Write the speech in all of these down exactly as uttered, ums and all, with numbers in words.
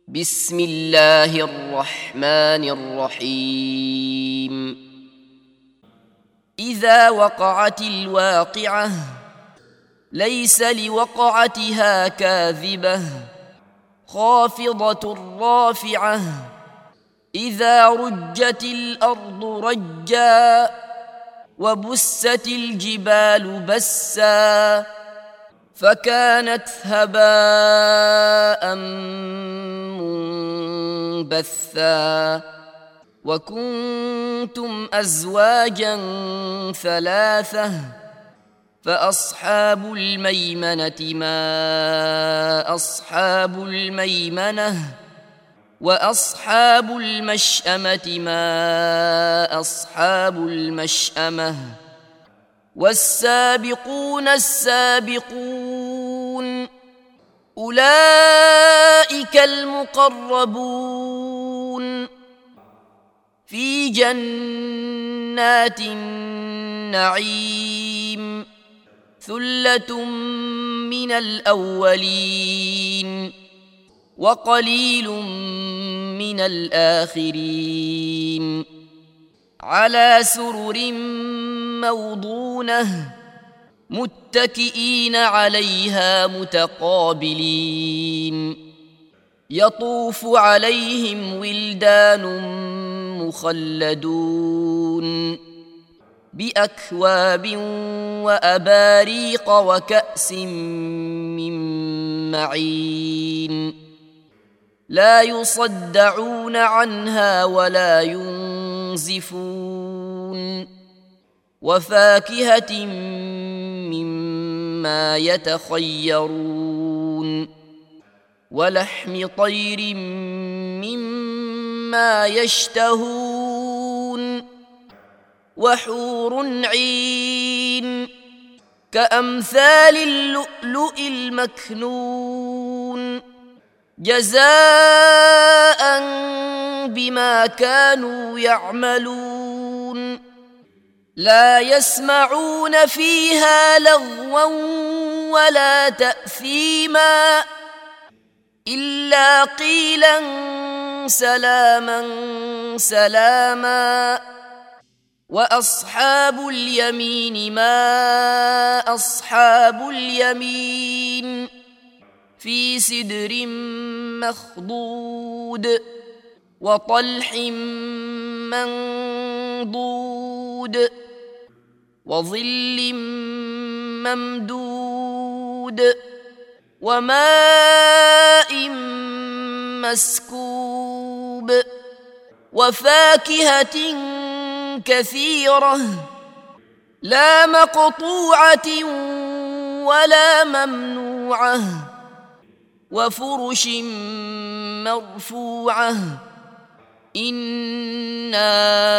بسم الله الرحمن الرحيم إذا وقعت الواقعة ليس لوقعتها كاذبة خافضة رافعة إذا رجت الأرض رجا وبست الجبال بسا فكانت هباء منبثا وكنتم أزواجا ثلاثة فأصحاب الميمنة ما أصحاب الميمنة وأصحاب المشأمة ما أصحاب المشأمة والسابقون السابقون أولئك المقربون في جنات النعيم ثلة من الأولين وقليل من الآخرين على سرر موضونة متكئين عليها متقابلين يطوف عليهم ولدان مخلدون بأكواب وأباريق وكأس من معين لا يصدعون عنها ولا ينزفون وفاكهة مما يتخيرون ولحم طير مما يشتهون وحور عين كأمثال اللؤلؤ المكنون جزاء بما كانوا يعملون لا يسمعون فيها لغوا ولا تأثيما إلا قيلا سلاما سلاما وأصحاب اليمين ما أصحاب اليمين في سدر مخضود وطلح منضود وظل ممدود وماء مسكوب وفاكهة كثيرة لا مقطوعة ولا ممنوعة وفرش مرفوعة إنا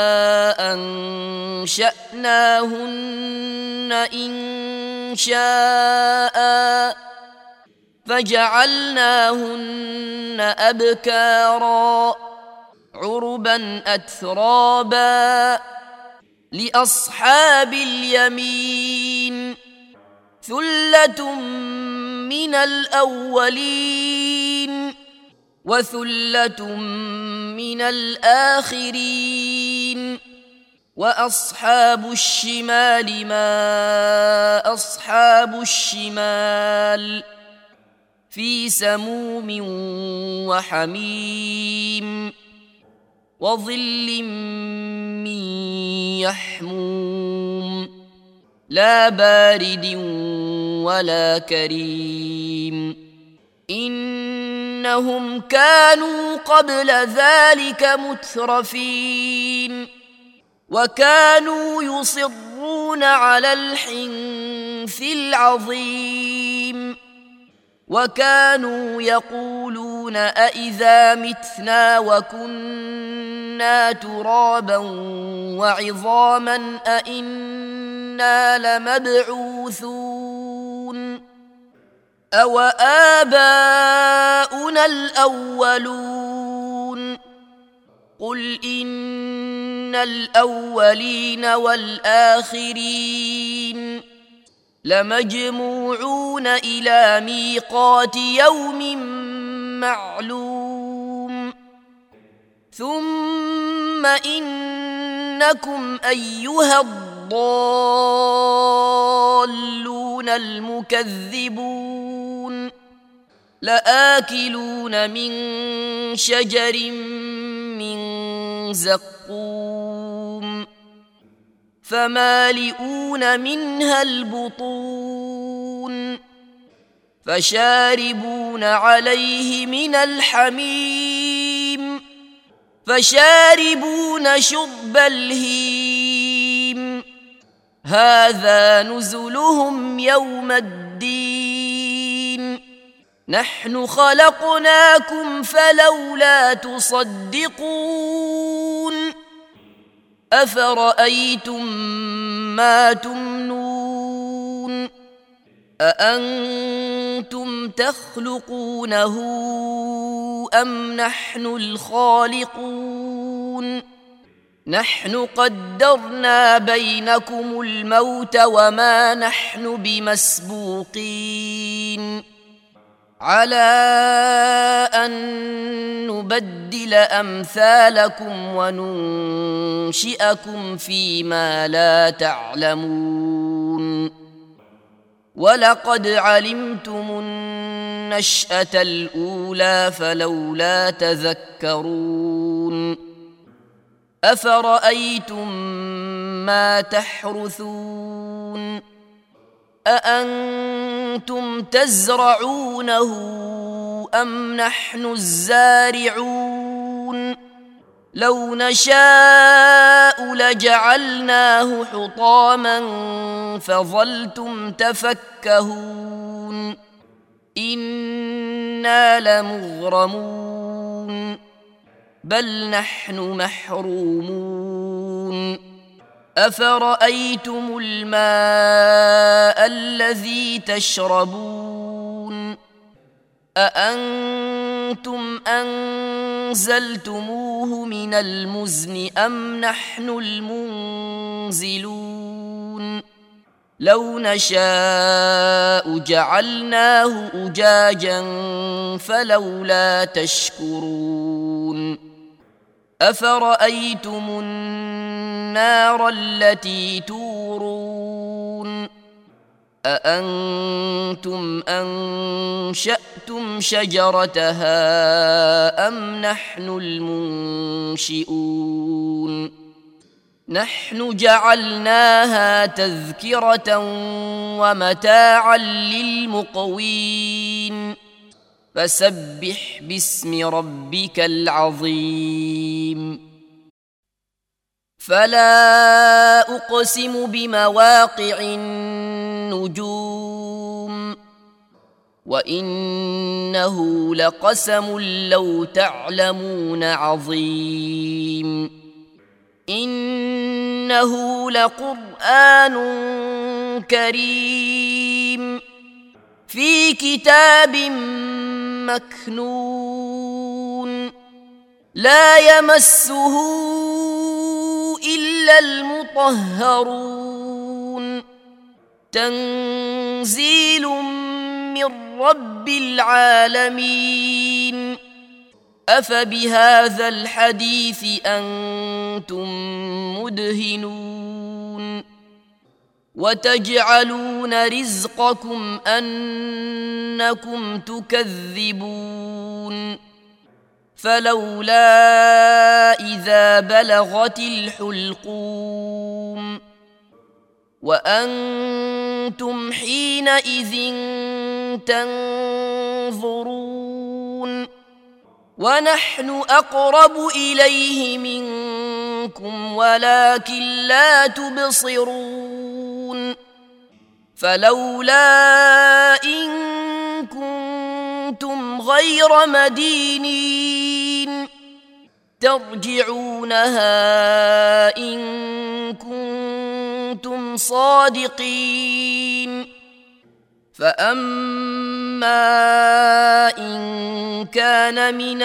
أنشأناهن إن شاء فجعلناهن أبكارا عربا أترابا لأصحاب اليمين ثلة من الأولين وثلة من الآخرين وأصحاب الشمال ما أصحاب الشمال في سموم وحميم وظل من يحموم لا بارد ولا كريم إنهم كانوا قبل ذلك مترفين وكانوا يصرون على الحنث العظيم وكانوا يقولون أإذا متنا وكنا ترابا وعظاما أإنا لمبعوثون أو آباؤنا الأولون قل إن الأولين والآخرين لمجموعون إلى ميقات يوم معلوم ثم إنكم أيها الضالون المكذبون لآكلون من شجر من زقوم فمالئون منها البطون فشاربون عليه من الحميم فشاربون شرب الهيم هذا نزلهم يوم الدين نحن خلقناكم فلولا تصدقون أفرأيتم ما تمنون أأنتم تخلقونه أم نحن الخالقون نحن قدرنا بينكم الموت وما نحن بمسبوقين على أن نبدل أمثالكم وننشئكم فيما لا تعلمون ولقد علمتم النشأة الأولى فلولا تذكرون أفرأيتم ما تحرثون أأنتم تزرعونه أم نحن الزارعون لو نشاء لجعلناه حطاما فظلتم تفكهون إنا لمغرمون بل نحن محرومون أفرأيتم الماء الذي تشربون أأنتم أنزلتموه من المزن أم نحن المنزلون لو نشاء جعلناه أجاجا فلولا تشكرون أفرأيتم النار التي تورون أأنتم أنشأتم شجرتها أم نحن المنشئون نحن جعلناها تذكرة ومتاعا للمقوين فسبح باسم ربك العظيم فلا أقسم بمواقع النجوم وإنه لقسم لو تعلمون عظيم إنه لقرآن كريم في كتاب مكنون لا يمسه إلا المطهرون تنزيل من رب العالمين أفبهذا الحديث أنتم مدهنون وتجعلون رزقكم أنكم تكذبون فلولا إذا بلغت الحلقوم وأنتم حينئذ تنظرون ونحن أقرب إليه منكم ولكن لا تبصرون فلولا إن كنتم غير مدينين ترجعونها إن كنتم صادقين فأما إن كان من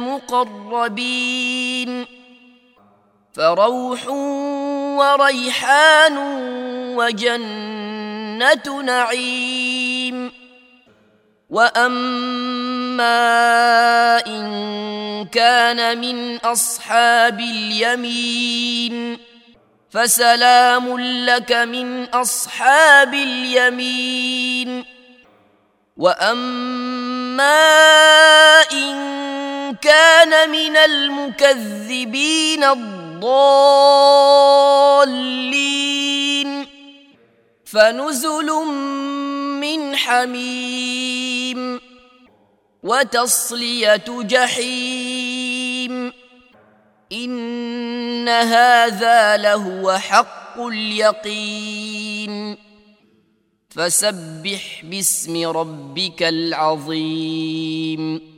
المقربين فروح وريحان وجنة نعيم وأما إن كان من أصحاب اليمين فسلام لك من أصحاب اليمين. وأما إن كان من المكذبين الضالين فنزل من حميم وتصلية جحيم. إن هذا لهو حق اليقين. فسبح باسم ربك العظيم.